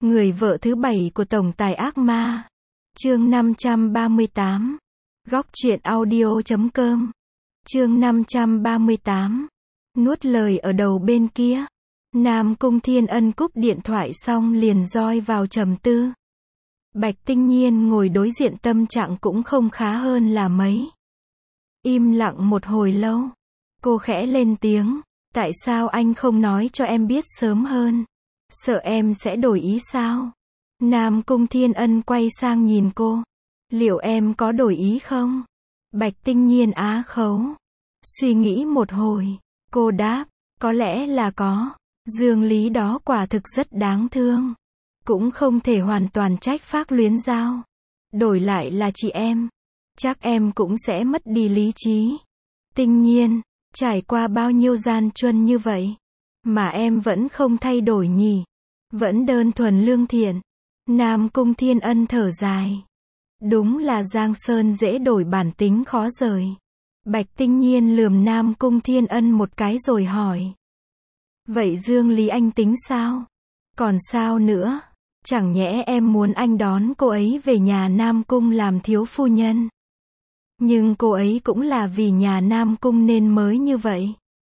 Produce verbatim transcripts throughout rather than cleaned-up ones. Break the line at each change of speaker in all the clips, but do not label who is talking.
Người vợ thứ bảy của tổng tài ác ma. Chương năm trăm ba mươi tám. Góc truyện audio chấm com. Chương năm trăm ba mươi tám. Nuốt lời ở đầu bên kia. Nam Cung Thiên Ân cúp điện thoại xong liền roi vào trầm tư. Bạch Tinh Nhiên ngồi đối diện tâm trạng cũng không khá hơn là mấy. Im lặng một hồi lâu. Cô khẽ lên tiếng. Tại sao anh không nói cho em biết sớm hơn? Sợ em sẽ đổi ý sao? Nam Cung Thiên Ân quay sang nhìn cô. Liệu em có đổi ý không? Bạch Tinh Nhiên á khấu. Suy nghĩ một hồi. Cô đáp. Có lẽ là có. Dương Lý đó quả thực rất đáng thương. Cũng không thể hoàn toàn trách Phác Luyến Giao. Đổi lại là chị em. Chắc em cũng sẽ mất đi lý trí. Tinh Nhiên. Trải qua bao nhiêu gian truân như vậy. Mà em vẫn không thay đổi nhỉ. Vẫn đơn thuần lương thiện. Nam Cung Thiên Ân thở dài. Đúng là Giang Sơn dễ đổi bản tính khó rời. Bạch Tinh Nhiên lườm Nam Cung Thiên Ân một cái rồi hỏi. Vậy Dương Lý anh tính sao? Còn sao nữa? Chẳng nhẽ em muốn anh đón cô ấy về nhà Nam Cung làm thiếu phu nhân? Nhưng cô ấy cũng là vì nhà Nam Cung nên mới như vậy.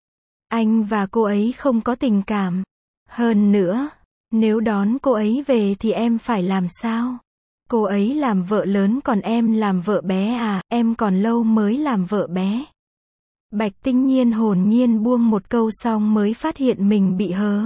Anh và cô ấy không có tình cảm. Hơn nữa, nếu đón cô ấy về thì em phải làm sao? Cô ấy làm vợ lớn còn em làm vợ bé à, em còn lâu mới làm vợ bé. Bạch Tinh Nhiên hồn nhiên buông một câu xong mới phát hiện mình bị hớ.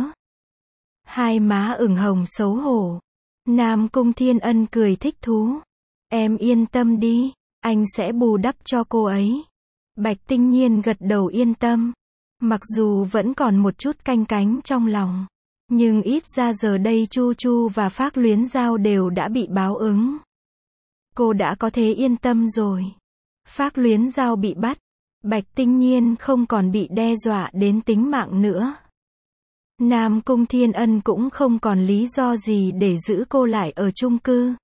Hai má ửng hồng xấu hổ. Nam Cung Thiên Ân cười thích thú. Em yên tâm đi, anh sẽ bù đắp cho cô ấy. Bạch Tinh Nhiên gật đầu yên tâm. Mặc dù vẫn còn một chút canh cánh trong lòng. Nhưng ít ra giờ đây Chu Chu và Phác Luyến Giao đều đã bị báo ứng. Cô đã có thể yên tâm rồi. Phác Luyến Giao bị bắt. Bạch Tinh Nhiên không còn bị đe dọa đến tính mạng nữa. Nam Cung Thiên Ân cũng không còn lý do gì để giữ cô lại ở chung cư.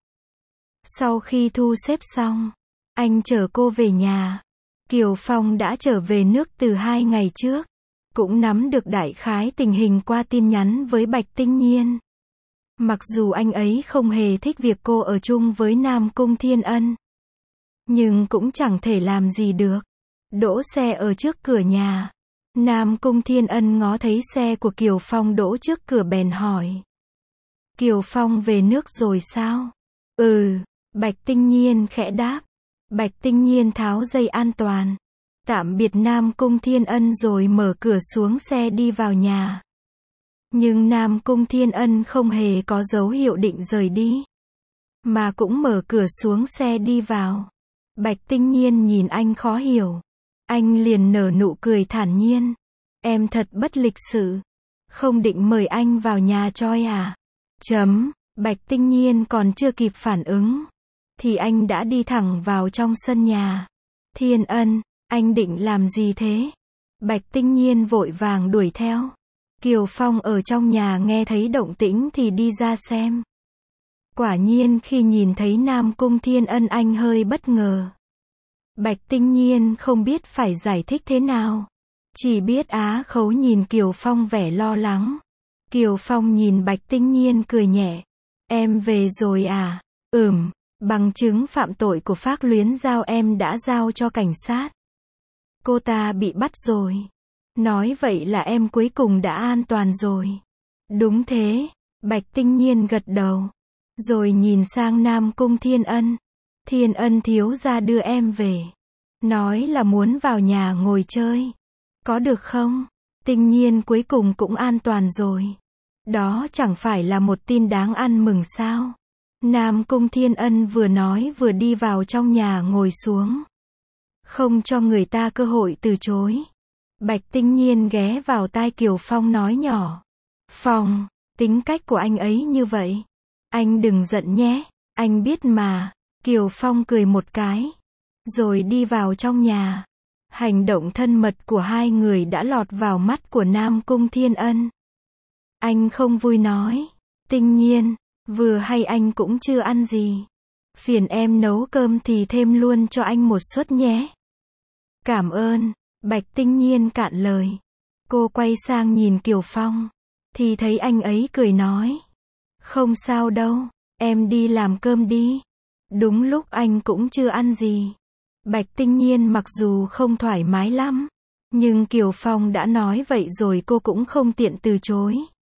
Sau khi thu xếp xong, anh chở cô về nhà. Kiều Phong đã trở về nước từ hai ngày trước. Cũng nắm được đại khái tình hình qua tin nhắn với Bạch Tinh Nhiên. Mặc dù anh ấy không hề thích việc cô ở chung với Nam Cung Thiên Ân. Nhưng cũng chẳng thể làm gì được. Đỗ xe ở trước cửa nhà. Nam Cung Thiên Ân ngó thấy xe của Kiều Phong đỗ trước cửa bèn hỏi. Kiều Phong về nước rồi sao? Ừ, Bạch Tinh Nhiên khẽ đáp. Bạch Tinh Nhiên tháo dây an toàn. Tạm biệt Nam Cung Thiên Ân rồi mở cửa xuống xe đi vào nhà. Nhưng Nam Cung Thiên Ân không hề có dấu hiệu định rời đi. Mà cũng mở cửa xuống xe đi vào. Bạch Tinh Nhiên nhìn anh khó hiểu. Anh liền nở nụ cười thản nhiên. Em thật bất lịch sự. Không định mời anh vào nhà choi à? Chấm. Bạch Tinh Nhiên còn chưa kịp phản ứng. Thì anh đã đi thẳng vào trong sân nhà. Thiên Ân, anh định làm gì thế? Bạch Tinh Nhiên vội vàng đuổi theo. Kiều Phong ở trong nhà nghe thấy động tĩnh thì đi ra xem. Quả nhiên khi nhìn thấy Nam Cung Thiên Ân anh hơi bất ngờ. Bạch Tinh Nhiên không biết phải giải thích thế nào. Chỉ biết á khấu nhìn Kiều Phong vẻ lo lắng. Kiều Phong nhìn Bạch Tinh Nhiên cười nhẹ. Em về rồi à? Ừm, bằng chứng phạm tội của Phác Luyến Giao em đã giao cho cảnh sát. Cô ta bị bắt rồi. Nói vậy là em cuối cùng đã an toàn rồi. Đúng thế. Bạch Tinh Nhiên gật đầu. Rồi nhìn sang Nam Cung Thiên Ân. Thiên Ân thiếu gia đưa em về. Nói là muốn vào nhà ngồi chơi. Có được không? Tinh Nhiên cuối cùng cũng an toàn rồi. Đó chẳng phải là một tin đáng ăn mừng sao? Nam Cung Thiên Ân vừa nói vừa đi vào trong nhà ngồi xuống. Không cho người ta cơ hội từ chối. Bạch Tinh Nhiên ghé vào tai Kiều Phong nói nhỏ. Phong, tính cách của anh ấy như vậy. Anh đừng giận nhé, anh biết mà. Kiều Phong cười một cái. Rồi đi vào trong nhà. Hành động thân mật của hai người đã lọt vào mắt của Nam Cung Thiên Ân. Anh không vui nói. Tinh Nhiên, vừa hay anh cũng chưa ăn gì. Phiền em nấu cơm thì thêm luôn cho anh một suất nhé. Cảm ơn. Bạch Tinh Nhiên cạn lời. Cô quay sang nhìn Kiều Phong. Thì thấy anh ấy cười nói. Không sao đâu, em đi làm cơm đi. Đúng lúc anh cũng chưa ăn gì. Bạch Tinh Nhiên mặc dù không thoải mái lắm, nhưng Kiều Phong đã nói vậy rồi cô cũng không tiện từ chối.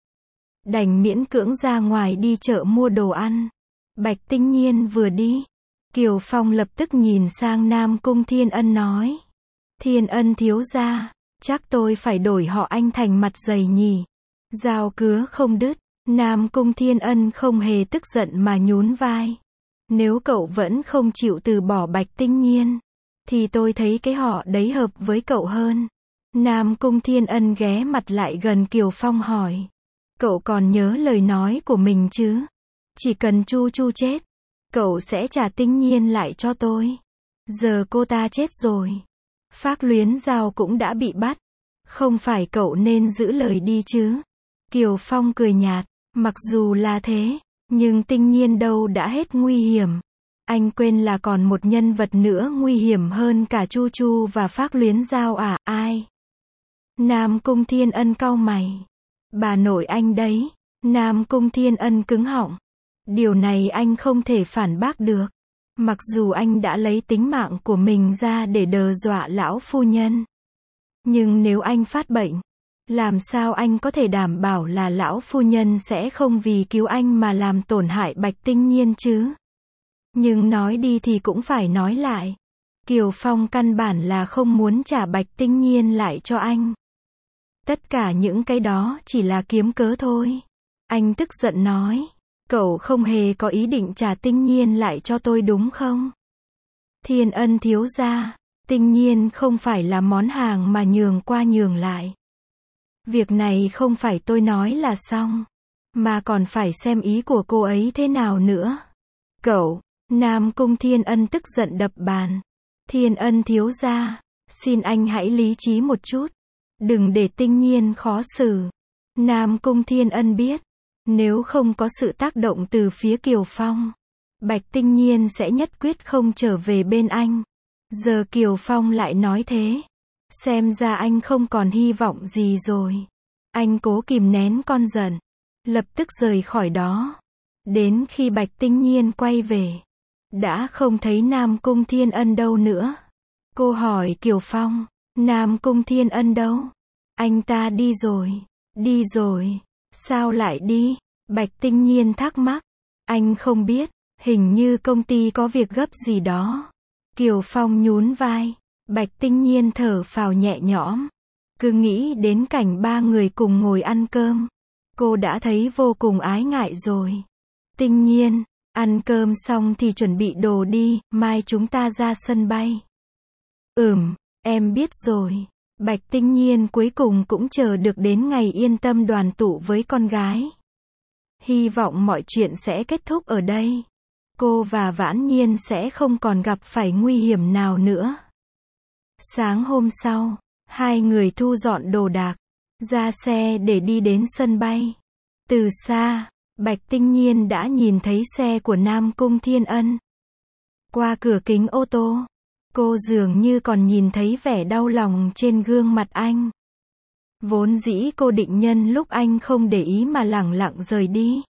Đành miễn cưỡng ra ngoài đi chợ mua đồ ăn. Bạch Tinh Nhiên vừa đi, Kiều Phong lập tức nhìn sang Nam Cung Thiên Ân nói. Thiên Ân thiếu gia, chắc tôi phải đổi họ anh thành mặt dày nhỉ. Dao cứa không đứt, Nam Cung Thiên Ân không hề tức giận mà nhún vai. Nếu cậu vẫn không chịu từ bỏ Bạch Tinh Nhiên, thì tôi thấy cái họ đấy hợp với cậu hơn. Nam Cung Thiên Ân ghé mặt lại gần Kiều Phong hỏi. Cậu còn nhớ lời nói của mình chứ? Chỉ cần Chu Chu chết, cậu sẽ trả Tinh Nhiên lại cho tôi. Giờ cô ta chết rồi, Phác Luyến Giao cũng đã bị bắt. Không phải cậu nên giữ lời đi chứ? Kiều Phong cười nhạt. Mặc dù là thế, nhưng Tinh Nhiên đâu đã hết nguy hiểm. Anh quên là còn một nhân vật nữa nguy hiểm hơn cả Chu Chu và Phác Luyến Giao à? Ai? Nam Cung Thiên Ân cau mày. Bà nội anh đấy. Nam Cung Thiên Ân cứng họng. Điều này anh không thể phản bác được. Mặc dù anh đã lấy tính mạng của mình ra để đe dọa lão phu nhân. Nhưng nếu anh phát bệnh, làm sao anh có thể đảm bảo là lão phu nhân sẽ không vì cứu anh mà làm tổn hại Bạch Tinh Nhiên chứ? Nhưng nói đi thì cũng phải nói lại. Kiều Phong căn bản là không muốn trả Bạch Tinh Nhiên lại cho anh. Tất cả những cái đó chỉ là kiếm cớ thôi. Anh tức giận nói. Cậu không hề có ý định trả Tinh Nhiên lại cho tôi đúng không? Thiên Ân thiếu gia, Tinh Nhiên không phải là món hàng mà nhường qua nhường lại. Việc này không phải tôi nói là xong, mà còn phải xem ý của cô ấy thế nào nữa. Cậu, Nam Cung Thiên Ân tức giận đập bàn. Thiên Ân thiếu gia, xin anh hãy lý trí một chút. Đừng để Tinh Nhiên khó xử. Nam Cung Thiên Ân biết, nếu không có sự tác động từ phía Kiều Phong, Bạch Tinh Nhiên sẽ nhất quyết không trở về bên anh. Giờ Kiều Phong lại nói thế. Xem ra anh không còn hy vọng gì rồi. Anh cố kìm nén con giận, lập tức rời khỏi đó. Đến khi Bạch Tinh Nhiên quay về, đã không thấy Nam Cung Thiên Ân đâu nữa. Cô hỏi Kiều Phong, Nam Cung Thiên Ân đâu? Anh ta đi rồi. Đi rồi. Sao lại đi? Bạch Tinh Nhiên thắc mắc. Anh không biết, hình như công ty có việc gấp gì đó. Kiều Phong nhún vai. Bạch Tinh Nhiên thở phào nhẹ nhõm. Cứ nghĩ đến cảnh ba người cùng ngồi ăn cơm, cô đã thấy vô cùng ái ngại rồi. Tinh Nhiên, ăn cơm xong thì chuẩn bị đồ đi, mai chúng ta ra sân bay. Ừm, em biết rồi. Bạch Tinh Nhiên cuối cùng cũng chờ được đến ngày yên tâm đoàn tụ với con gái. Hy vọng mọi chuyện sẽ kết thúc ở đây. Cô và Vãn Nhiên sẽ không còn gặp phải nguy hiểm nào nữa. Sáng hôm sau, hai người thu dọn đồ đạc, ra xe để đi đến sân bay. Từ xa, Bạch Tinh Nhiên đã nhìn thấy xe của Nam Cung Thiên Ân. Qua cửa kính ô tô, cô dường như còn nhìn thấy vẻ đau lòng trên gương mặt anh. Vốn dĩ cô định nhân lúc anh không để ý mà lẳng lặng rời đi.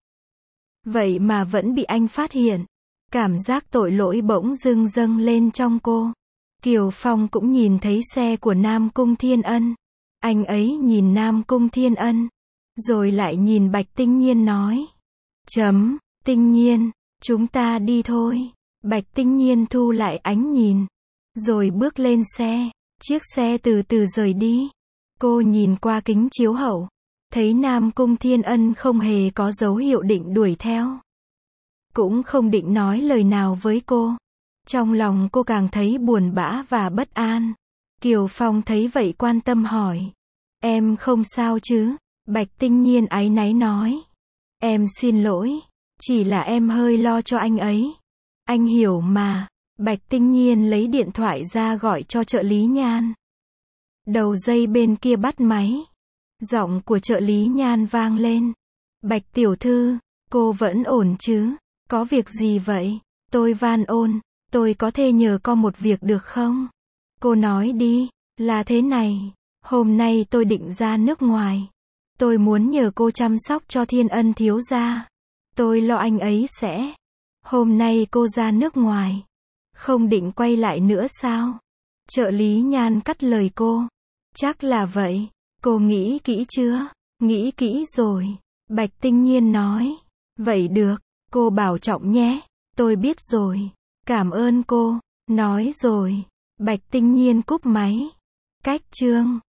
Vậy mà vẫn bị anh phát hiện. Cảm giác tội lỗi bỗng dưng dâng lên trong cô. Kiều Phong cũng nhìn thấy xe của Nam Cung Thiên Ân. Anh ấy nhìn Nam Cung Thiên Ân, rồi lại nhìn Bạch Tinh Nhiên nói. Chấm, Tinh Nhiên, chúng ta đi thôi. Bạch Tinh Nhiên thu lại ánh nhìn, rồi bước lên xe. Chiếc xe từ từ rời đi. Cô nhìn qua kính chiếu hậu, thấy Nam Cung Thiên Ân không hề có dấu hiệu định đuổi theo. Cũng không định nói lời nào với cô. Trong lòng cô càng thấy buồn bã và bất an. Kiều Phong thấy vậy quan tâm hỏi. Em không sao chứ? Bạch Tinh Nhiên áy náy nói. Em xin lỗi, chỉ là em hơi lo cho anh ấy. Anh hiểu mà. Bạch Tinh Nhiên lấy điện thoại ra gọi cho trợ lý Nhan. Đầu dây bên kia bắt máy. Giọng của trợ lý Nhan vang lên. Bạch tiểu thư, cô vẫn ổn chứ? Có việc gì vậy? Tôi van ôn, tôi có thể nhờ con một việc được không? Cô nói đi. Là thế này, hôm nay tôi định ra nước ngoài. Tôi muốn nhờ cô chăm sóc cho Thiên Ân thiếu gia. Tôi lo anh ấy sẽ. Hôm nay cô ra nước ngoài. Không định quay lại nữa sao? Trợ lý Nhan cắt lời cô. Chắc là vậy. Cô nghĩ kỹ chưa? Nghĩ kỹ rồi. Bạch Tinh Nhiên nói. Vậy được. Cô bảo trọng nhé. Tôi biết rồi. Cảm ơn cô. Nói rồi. Bạch Tinh Nhiên cúp máy. Cách chương